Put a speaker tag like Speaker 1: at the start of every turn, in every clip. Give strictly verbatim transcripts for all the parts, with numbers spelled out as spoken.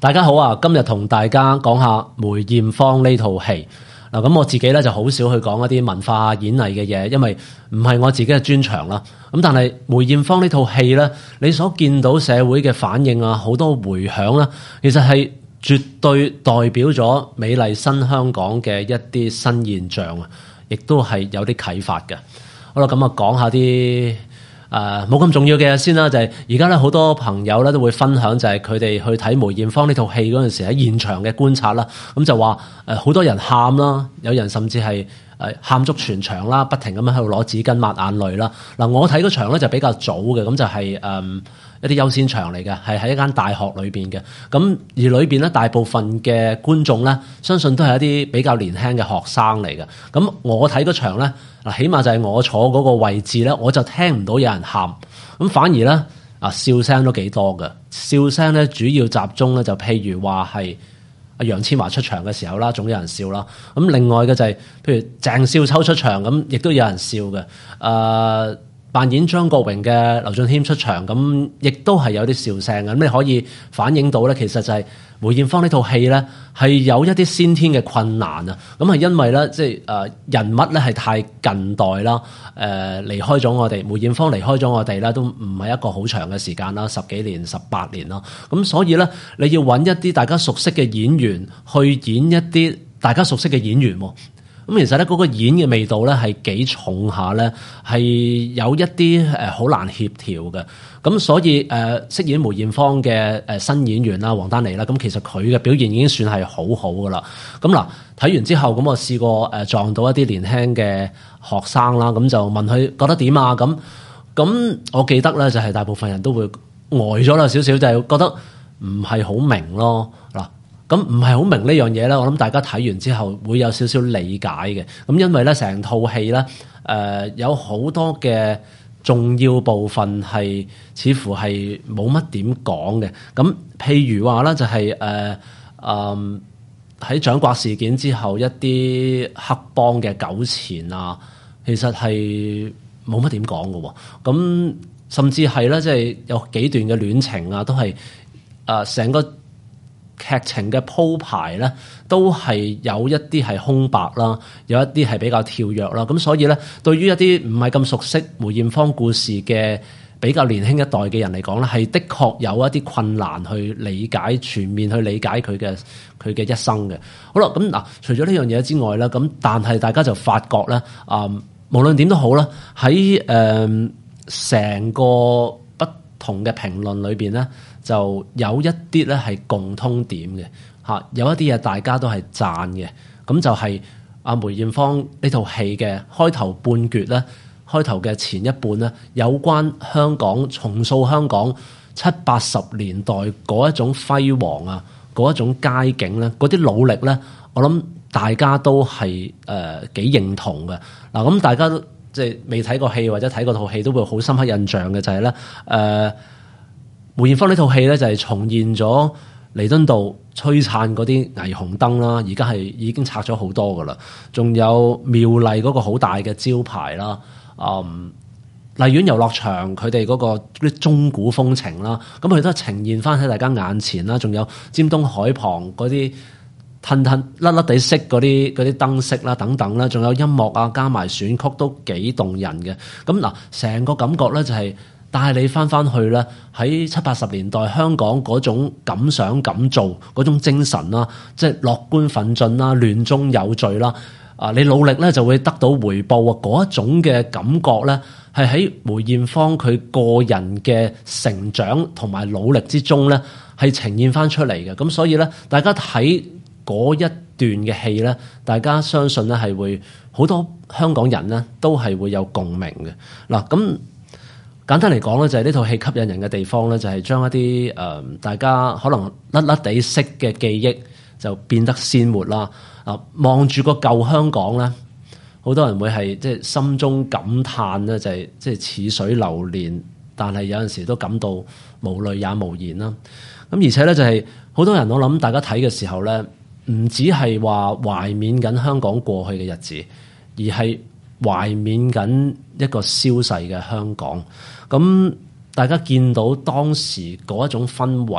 Speaker 1: 大家好啊！今日同大家講下梅艷芳呢套戲嗱，咁我自己咧就好少去講一啲文化演藝嘅嘢，因為唔係我自己嘅專長啦。咁但係梅艷芳呢套戲咧，你所見到社會嘅反應啊，好多迴響啦，其實係絕對代表咗美麗新香港嘅一啲新現象啊，亦都係有啲啟發嘅。好啦，咁啊講下啲誒冇咁重要嘅嘢先啦，就係而家咧好多朋友咧都會分享，就係佢哋去睇梅艷芳呢套戲嗰陣時喺現場嘅觀察啦。咁就話誒好多人喊啦，有人甚至係誒喊足全場啦，不停咁樣喺度攞紙巾抹眼淚啦。嗱，我睇嗰場咧就比較早嘅，咁就係、是、誒、嗯、一啲優先場嚟嘅，係喺一間大學裏邊嘅。咁而裏邊咧大部分嘅觀眾咧，相信都係一啲比較年輕嘅學生嚟嘅。咁我睇嗰場咧。嗱，起碼就係我坐嗰個位置咧，我就聽唔到有人喊，咁反而咧啊笑聲都幾多嘅，笑聲咧主要集中咧就譬如話係阿楊千嬅出場嘅時候啦，總有人笑啦。咁另外嘅就係、是、譬如鄭少秋出場咁，亦都有人笑嘅。誒、呃、扮演張國榮嘅劉俊謙出場咁，亦都係有啲笑聲嘅。咁你可以反映到咧，其實就係梅艷芳呢套戲咧係有一啲先天嘅困難啊！咁係因為咧，即係誒人物咧係太近代啦，誒、呃、離開咗我哋，梅艷芳離開咗我哋咧，都唔係一個好長嘅時間啦，十幾年、十八年啦。咁所以咧，你要揾一啲大家熟悉嘅演員去演一啲大家熟悉嘅演員喎。咁其實咧，嗰個演嘅味道咧係幾重下咧，係有一啲誒好難協調嘅。咁所以誒、呃，飾演梅艷芳嘅誒新演員啦，王丹妮啦，咁其實佢嘅表現已經算係好好噶啦。咁嗱，睇完之後，咁我試過誒撞到一啲年輕嘅學生啦，咁就問佢覺得點啊？咁咁我記得咧，就係大部分人都會呆咗啦，少少就係、是、覺得唔係好明咯。嗱，咁唔係好明呢樣嘢咧，我諗大家睇完之後會有少少理解嘅。咁因為咧，成套戲咧誒有好多嘅重要部分係似乎係冇乜點講嘅，咁譬如話咧就係誒誒喺掌摑事件之後一啲黑幫嘅糾纏啊，其實係冇乜點講嘅喎，咁甚至係咧即係有幾段嘅戀情啊，都係誒成個劇情嘅鋪排咧，都係有一啲係空白啦，有一啲係比較跳躍啦。咁所以咧，對於一啲唔係咁熟悉梅艷芳故事嘅比較年輕一代嘅人嚟講咧，係的確有一啲困難去理解、全面去理解佢嘅佢嘅一生嘅。好啦，咁嗱，除咗呢樣嘢之外咧，咁但係大家就發覺咧，啊、呃，無論點都好啦，喺誒成個不同嘅評論裏邊咧，就有一啲咧係共通點嘅嚇，有一啲嘢大家都係讚嘅，咁就係阿梅艷芳呢套戲嘅開頭半橛咧，開頭嘅前一半咧，有關香港重塑香港七八十年代嗰一種輝煌啊，嗰一種佳境咧，嗰啲努力咧，我諗大家都係誒幾認同嘅嗱。咁大家都即係未睇過戲或者睇過套戲，都會好深刻印象嘅就係咧誒。梅艷芳呢套戲咧就係重現咗彌敦道璀璨嗰啲霓虹燈啦，而家係已經拆咗好多噶啦，仲有妙麗嗰個好大嘅招牌啦，嗯，荔園遊樂場佢哋嗰個啲中古風情啦，咁佢都係呈現翻喺大家眼前啦，仲有尖東海旁嗰啲褪褪甩甩地色嗰啲嗰啲燈飾啦等等啦，仲有音樂啊加埋選曲都幾動人嘅，咁嗱成個感覺咧就係、是。帶你翻翻去咧，喺七八十年代香港嗰種敢想敢做嗰種精神啦，即係樂觀奮進啦，亂中有序啦，啊你努力咧就會得到回報啊！嗰一種嘅感覺咧，係喺梅艷芳佢個人嘅成長同埋努力之中咧，係呈現翻出嚟嘅。咁所以咧，大家睇嗰一段嘅戲咧，大家相信咧係會好多香港人咧都係會有共鳴嘅。嗱咁。簡單嚟講咧，就係呢套戲吸引人嘅地方咧，就係將一啲誒、呃、大家可能甩甩地識嘅記憶就變得鮮活啦。啊，望住個舊香港咧，好多人會係即係心中感嘆咧，就係即係似水流年，但係有陣時都感到無淚也無言啦。咁而且咧就係好多人，我諗大家睇嘅時候咧，唔只係話懷緬緊香港過去嘅日子，而係懷緬緊一個消逝嘅香港。咁大家見到當時嗰一種氛圍，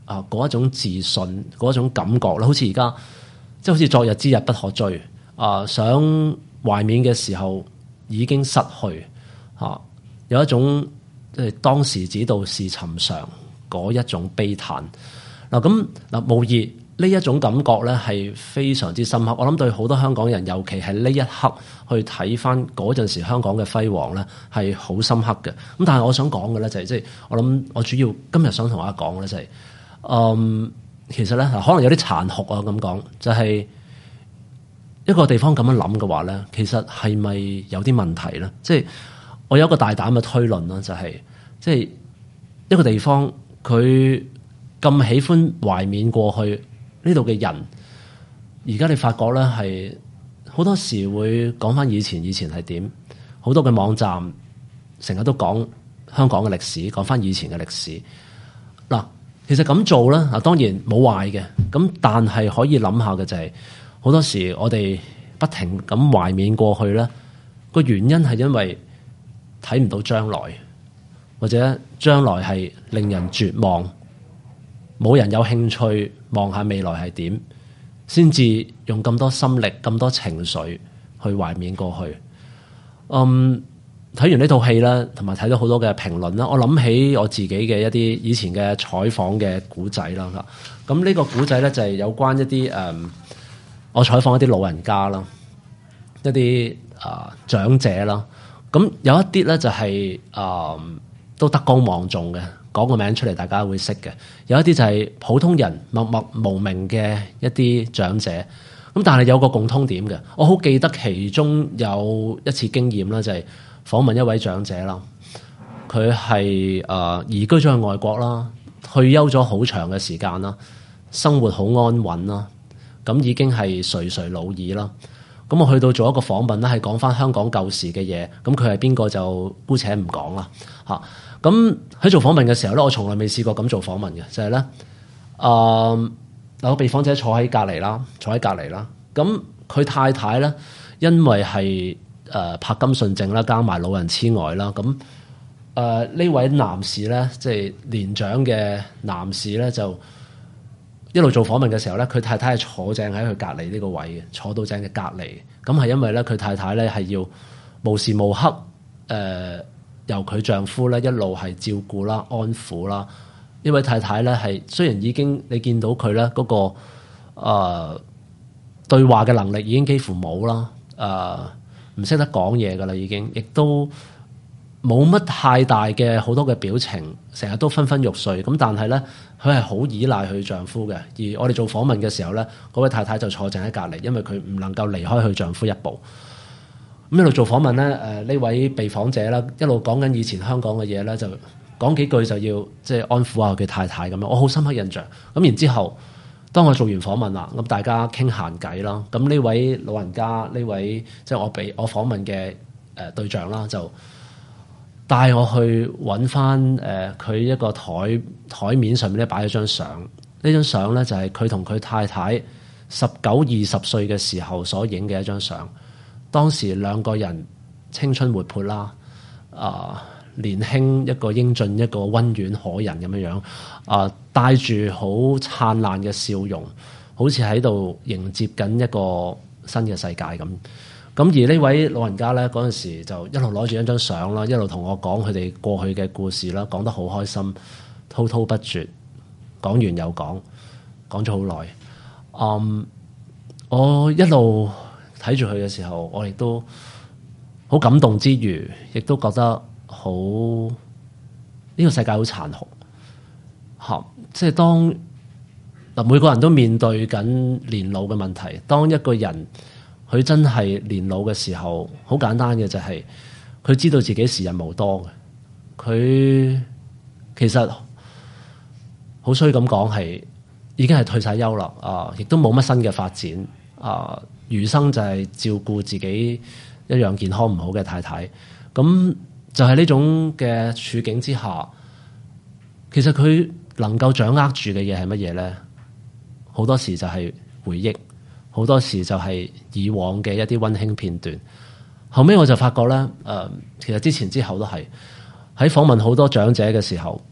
Speaker 1: 啊嗰一種自信嗰一種感覺咧，好似而家即係好似昨日之日不可追啊！想懷緬嘅時候已經失去啊，有一種即係當時只道是尋常嗰一種悲嘆嗱。咁嗱，無疑呢一種感覺咧係非常之深刻。我諗對好多香港人，尤其係呢一刻去睇翻嗰陣時香港嘅輝煌咧，係好深刻嘅。咁但係我想講嘅咧就係即係我諗我主要今日想同大家講嘅咧就係、是，嗯，其實咧可能有啲殘酷啊咁講，就係、是、一個地方咁樣諗嘅話咧，其實係咪有啲問題咧？即、就、係、是、我有一個大膽嘅推論啦，就係即係一個地方佢咁喜歡懷緬過去。呢度嘅人，而家你發覺咧係好多時會講翻以前，以前係點？好多嘅網站成日都講香港嘅歷史，講翻以前嘅歷史。嗱，其實咁做咧，啊當然冇壞嘅，咁但係可以諗下嘅就係、是，好多時我哋不停咁懷緬過去咧，個原因係因為睇唔到將來，或者將來係令人絕望。冇人有興趣望下未來係點，先至用咁多心力、咁多情緒去懷緬過去。嗯，睇完呢套戲啦，同埋睇到好多嘅評論啦，我諗起我自己嘅一啲以前嘅採訪嘅古仔啦。咁呢個古仔咧就係有關一啲誒、嗯，我採訪一啲老人家啦，一啲啊、呃、長者啦。咁有一啲咧就係、是、啊、呃、都德高望重嘅。講個名出嚟，大家會識嘅。有一啲就係普通人默默無名嘅一啲長者，咁但係有個共通點嘅。我好記得其中有一次經驗啦，就係訪問一位長者啦。佢係誒移居咗去外國啦，退休咗好長嘅時間啦，生活好安穩啦，咁已經係垂垂老矣啦。咁我去到做一個訪問咧，係講翻香港舊時嘅嘢。咁佢係邊個就姑且唔講啦嚇。咁喺做訪問嘅時候咧，我從來未試過咁做訪問嘅，就係、是、咧，誒、呃，有個被訪者坐喺隔離啦，坐喺隔離啦。咁佢太太咧，因為係誒、呃、柏金遜症啦，加埋老人痴呆啦。咁誒呢位男士咧，即係年長嘅男士咧，就一路做訪問嘅時候咧，佢太太係坐正喺佢隔離呢個位嘅，坐到正嘅隔離。咁係因為咧，佢太太咧係要無時無刻誒。呃由佢丈夫咧一路係照顧啦、安撫啦。呢位太太咧係雖然已經你見到佢咧嗰個誒、呃、對話嘅能力已經幾乎冇啦，誒唔識得講嘢噶啦，已經亦都冇乜太大嘅好多嘅表情，成日都昏昏欲睡。咁但係咧，佢係好依賴佢丈夫嘅。而我哋做訪問嘅時候咧，嗰位太太就坐正喺隔離，因為佢唔能夠離開佢丈夫一步。咁一路做訪問咧，誒、呃、呢位被訪者啦，一路講緊以前香港嘅嘢咧，就講幾句就要即係安撫下佢太太咁樣，我好深刻印象。咁然之後，當我做完訪問啦，咁大家傾閒偈啦，咁呢位老人家，呢位即係我俾我訪問嘅誒對象啦，就帶我去揾翻誒佢一個台台面上面咧擺咗張相，呢張相咧就係佢同佢太太十九二十歲嘅時候所影嘅一張相。當時兩個人青春活潑啦，啊、呃、年輕一個英俊一個溫婉可人咁樣樣，啊、呃、帶住好燦爛嘅笑容，好似喺度迎接緊一個新嘅世界咁。咁而呢位老人家咧嗰陣時就一路攞住一張相啦，一路同我講佢哋過去嘅故事啦，講得好開心，滔滔不絕，講完又講，講咗好耐。嗯，我一路睇住佢嘅時候，我亦都好感動之餘，亦都覺得好呢、這個世界好殘酷嚇。即係當嗱每個人都面對緊年老嘅問題，當一個人佢真係年老嘅時候，好簡單嘅就係、是、佢知道自己時日無多嘅，佢其實好衰咁講係已經係退晒休啦啊，亦都冇乜新嘅發展啊。餘生就係照顧自己一樣健康唔好嘅太太，咁就係呢種嘅處境之下，其實佢能夠掌握住嘅嘢係乜嘢咧？好多時就係回憶，好多時就係以往嘅一啲溫馨片段。後尾我就發覺咧，誒、呃，其實之前之後都係喺訪問好多長者嘅時候，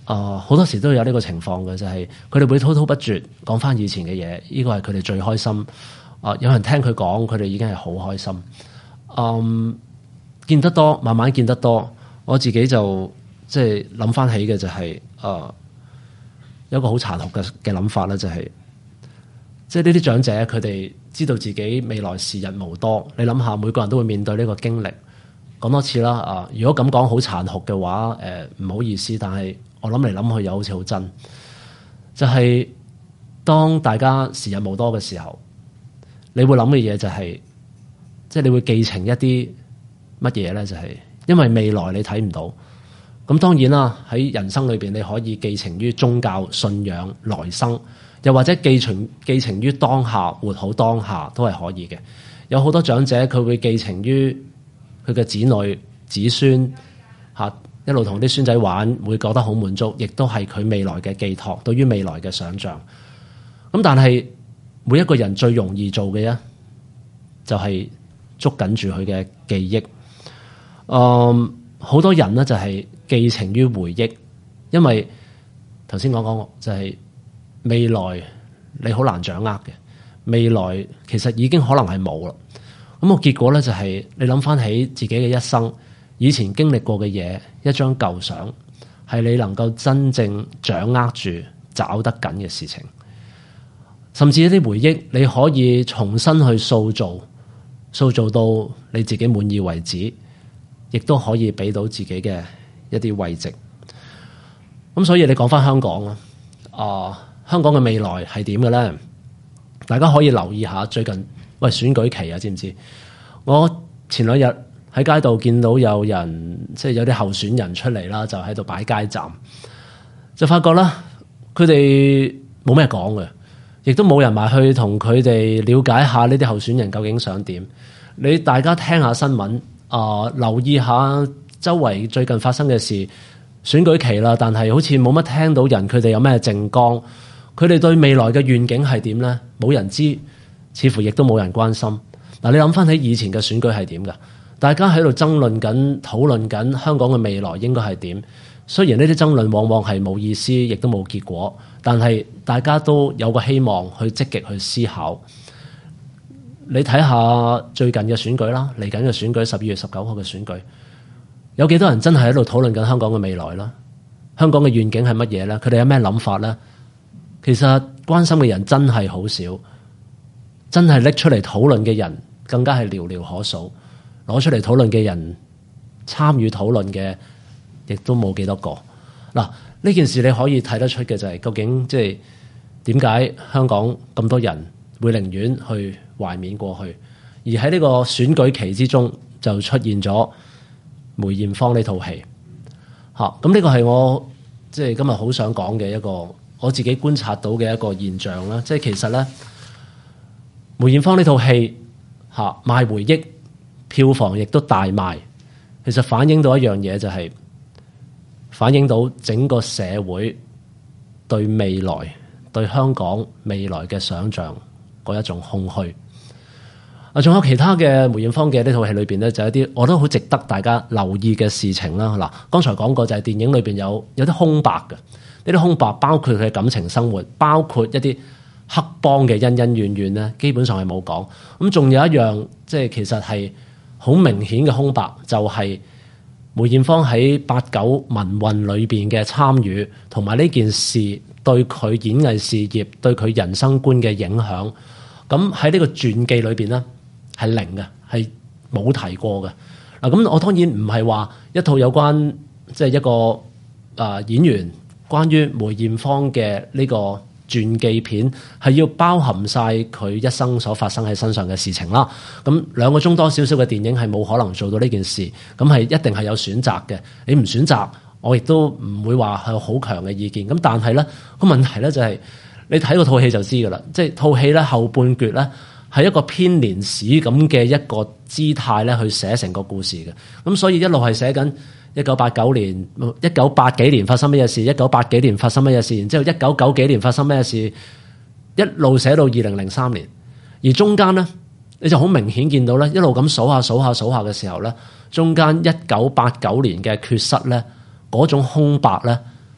Speaker 1: 啊好、呃、多時都有呢個情況嘅，就係佢哋會滔滔不絕講翻以前嘅嘢，呢個係佢哋最開心。啊、呃，有人聽佢講，佢哋已經係好開心。嗯，見得多，慢慢見得多，我自己就即係諗翻起嘅就係、是、啊、呃，有一個好殘酷嘅嘅諗法咧，就係、是、即係呢啲長者佢哋知道自己未來時日無多。你諗下，每個人都會面對呢個經歷。講多次啦，啊，如果咁講好殘酷嘅話，誒、呃、唔好意思，但係我諗嚟諗去又好似好真，就係、是、當大家時日無多嘅時候，你會諗嘅嘢就係、是，即係你會寄情一啲乜嘢咧？就係、是、因為未來你睇唔到，咁當然啦，喺人生裏邊你可以寄情於宗教信仰、來生，又或者寄情寄情於當下，活好當下都係可以嘅。有好多長者佢會寄情於佢嘅子女、子孫嚇，一路同啲孫仔玩，會覺得好滿足，亦都係佢未來嘅寄託，對於未來嘅想像。咁但係每一個人最容易做嘅咧，就係捉緊住佢嘅記憶。嗯，好多人呢，就係寄情於回憶，因為頭先講講就係未來你好難掌握嘅，未來其實已經可能係冇啦。咁個結果咧就係你諗翻起自己嘅一生，以前經歷過嘅嘢，一張舊相，係你能夠真正掌握住、找得緊嘅事情。甚至一啲回憶，你可以重新去塑造，塑造到你自己滿意為止，亦都可以俾到自己嘅一啲慰藉。咁所以你講翻香港啊，啊香港嘅未來係點嘅咧？大家可以留意下最近。喂，選舉期啊，知唔知？我前兩日喺街度見到有人，即係有啲候選人出嚟啦，就喺度擺街站，就發覺啦，佢哋冇咩講嘅，亦都冇人埋去同佢哋了解下呢啲候選人究竟想點。你大家聽下新聞啊、呃，留意下周圍最近發生嘅事。選舉期啦，但係好似冇乜聽到人佢哋有咩政綱，佢哋對未來嘅願景係點咧？冇人知。似乎亦都冇人關心。嗱，你諗翻起以前嘅選舉係點㗎？大家喺度爭論緊、討論緊香港嘅未來應該係點。雖然呢啲爭論往往係冇意思，亦都冇結果，但係大家都有個希望去積極去思考。你睇下最近嘅選舉啦，嚟緊嘅選舉，十二月十九號嘅選舉，有幾多人真係喺度討論緊香港嘅未來啦？香港嘅願景係乜嘢咧？佢哋有咩諗法咧？其實關心嘅人真係好少。真係拎出嚟討論嘅人更加係寥寥可數，攞出嚟討論嘅人參與討論嘅亦都冇幾多個。嗱，呢件事你可以睇得出嘅就係、是、究竟即係點解香港咁多人會寧願去懷緬過去，而喺呢個選舉期之中就出現咗梅艷芳呢套戲。嚇，咁呢個係我即係今日好想講嘅一個我自己觀察到嘅一個現象啦。即係其實咧。梅艷芳呢套戲嚇賣回憶，票房亦都大賣。其實反映到一樣嘢，就係反映到整個社會對未來、對香港未來嘅想像嗰一種空虛。啊，仲有其他嘅梅艷芳嘅呢套戲裏邊咧，就有一啲我都好值得大家留意嘅事情啦。嗱，剛才講過就係電影裏邊有有啲空白嘅，呢啲空白包括佢嘅感情生活，包括一啲黑幫嘅恩恩怨怨咧，基本上係冇講。咁仲有一樣，即係其實係好明顯嘅空白，就係梅艷芳喺八九民運裏邊嘅參與，同埋呢件事對佢演藝事業、對佢人生觀嘅影響。咁喺呢個傳記裏邊咧，係零嘅，係冇提過嘅。嗱，咁我當然唔係話一套有關即係一個啊、呃、演員關於梅艷芳嘅呢個傳記片係要包含晒佢一生所發生喺身上嘅事情啦。咁兩個鐘多少少嘅電影係冇可能做到呢件事，咁係一定係有選擇嘅。你唔選擇，我亦都唔會話係好強嘅意見。咁但係咧個問題咧就係、是、你睇嗰套戲就知㗎啦，即係套戲咧後半橛咧係一個編年史咁嘅一個姿態咧去寫成個故事嘅。咁所以一路係寫緊一九八九年、一九八幾年發生乜嘢事，一九八幾年發生乜嘢事，然之後一九九幾年發生乜嘢事，一路寫到二零零三年，而中間咧你就好明顯見到咧，一路咁數下數下數下嘅時候咧，中間一九八九年嘅缺失咧，嗰種空白咧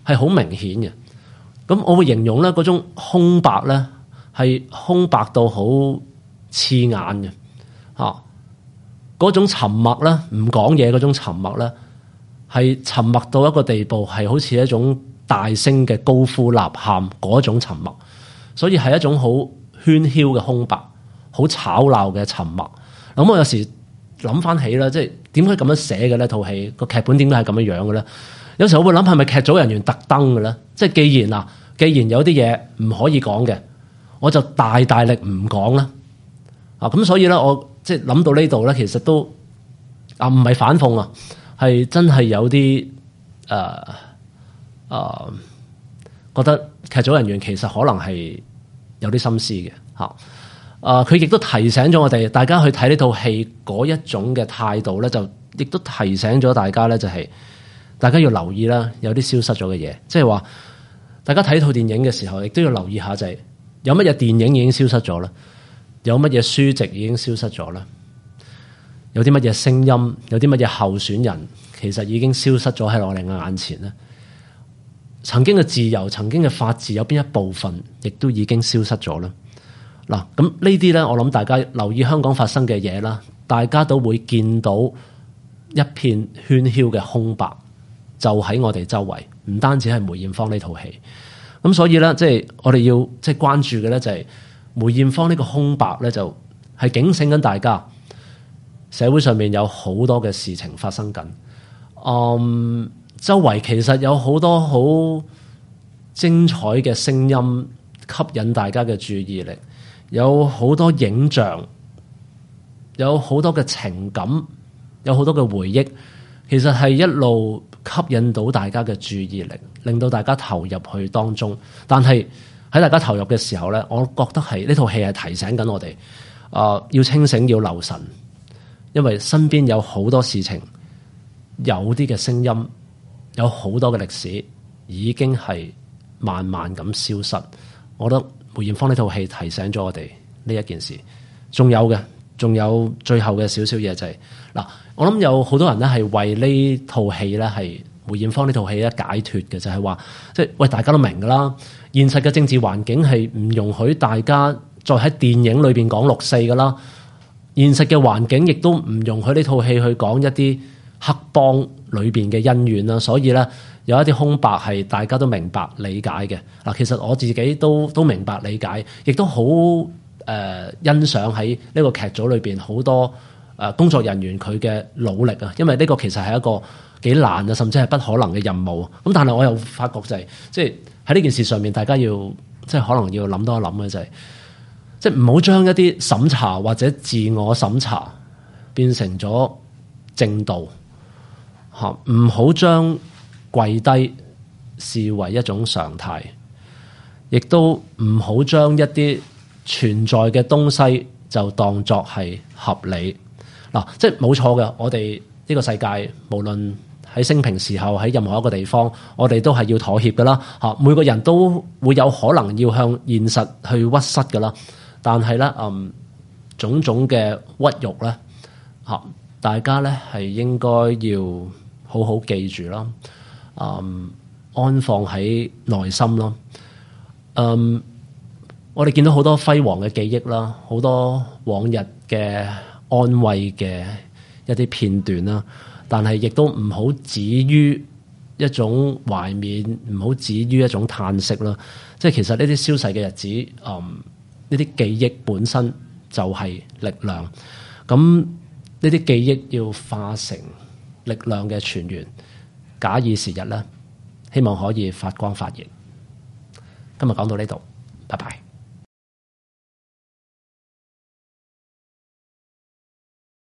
Speaker 1: 係好明顯嘅。咁我會形容咧嗰種空白咧係空白到好刺眼嘅嚇，嗰種沉默咧唔講嘢嗰種沉默咧係沉默到一個地步，係好似一種大聲嘅高呼吶喊嗰種沉默，所以係一種好喧囂嘅空白，好吵鬧嘅沉默。咁我有時諗翻起啦，即係點解咁樣寫嘅呢套戲個劇本點解係咁樣樣嘅咧？有時候我會諗係咪劇組人員特登嘅咧？即係既然啊，既然有啲嘢唔可以講嘅，我就大大力唔講啦。啊，咁所以咧，我即係諗到呢度咧，其實都啊唔係反諷啊，係真係有啲誒誒覺得劇組人員其實可能係有啲心思嘅嚇。啊，佢亦都提醒咗我哋，大家去睇呢套戲嗰一種嘅態度咧，就亦都提醒咗大家咧，就係、是。大家要留意啦，有啲消失咗嘅嘢，即係話大家睇套電影嘅時候，亦都要留意下就係有乜嘢電影已經消失咗啦，有乜嘢書籍已經消失咗啦，有啲乜嘢聲音，有啲乜嘢候選人其實已經消失咗喺我哋嘅眼前咧。曾經嘅自由，曾經嘅法治，有邊一部分亦都已經消失咗啦。嗱，咁呢啲咧，我諗大家留意香港發生嘅嘢啦，大家都會見到一片喧囂嘅空白。就喺我哋周圍，唔單止係梅艷芳呢套戲，咁所以咧，即係我哋要即係關注嘅咧，就係梅艷芳呢個空白咧，就係警醒緊大家，社會上面有好多嘅事情發生緊，嗯，周圍其實有好多好精彩嘅聲音吸引大家嘅注意力，有好多影像，有好多嘅情感，有好多嘅回憶，其實係一路吸引到大家嘅注意力，令到大家投入去當中。但係喺大家投入嘅時候咧，我覺得係呢套戲係提醒緊我哋，啊、呃，要清醒，要留神，因為身邊有好多事情，有啲嘅聲音，有好多嘅歷史已經係慢慢咁消失。我覺得梅艷芳呢套戲提醒咗我哋呢一件事。仲有嘅，仲有最後嘅少少嘢就係、是、嗱。我諗有好多人咧係為呢套戲咧係梅艷芳呢套戲咧解脫嘅，就係話即係喂，大家都明噶啦，現實嘅政治環境係唔容許大家再喺電影裏邊講六四噶啦，現實嘅環境亦都唔容許呢套戲去講一啲黑幫裏邊嘅恩怨啦，所以咧有一啲空白係大家都明白理解嘅。嗱，其實我自己都都明白理解，亦都好誒、呃、欣賞喺呢個劇組裏邊好多。誒工作人員佢嘅努力啊，因為呢個其實係一個幾難啊，甚至係不可能嘅任務。咁但係我又發覺就係、是，即係喺呢件事上面，大家要即係可能要諗多一諗嘅就係、是，即係唔好將一啲審查或者自我審查變成咗正道嚇，唔好將跪低視為一種常態，亦都唔好將一啲存在嘅東西就當作係合理。嗱，即係冇錯嘅，我哋呢個世界無論喺升平時候喺任何一個地方，我哋都係要妥協㗎啦嚇。每個人都會有可能要向現實去屈膝㗎啦。但係咧，嗯，種種嘅屈辱咧嚇，大家咧係應該要好好記住啦，嗯，安放喺內心咯。嗯，我哋見到好多輝煌嘅記憶啦，好多往日嘅安慰嘅一啲片段啦，但係亦都唔好止於一種懷緬，唔好止於一種嘆息啦。即係其實呢啲消逝嘅日子，嗯，呢啲記憶本身就係力量。咁呢啲記憶要化成力量嘅泉源，假以時日咧，希望可以發光發熱。今日講到呢度。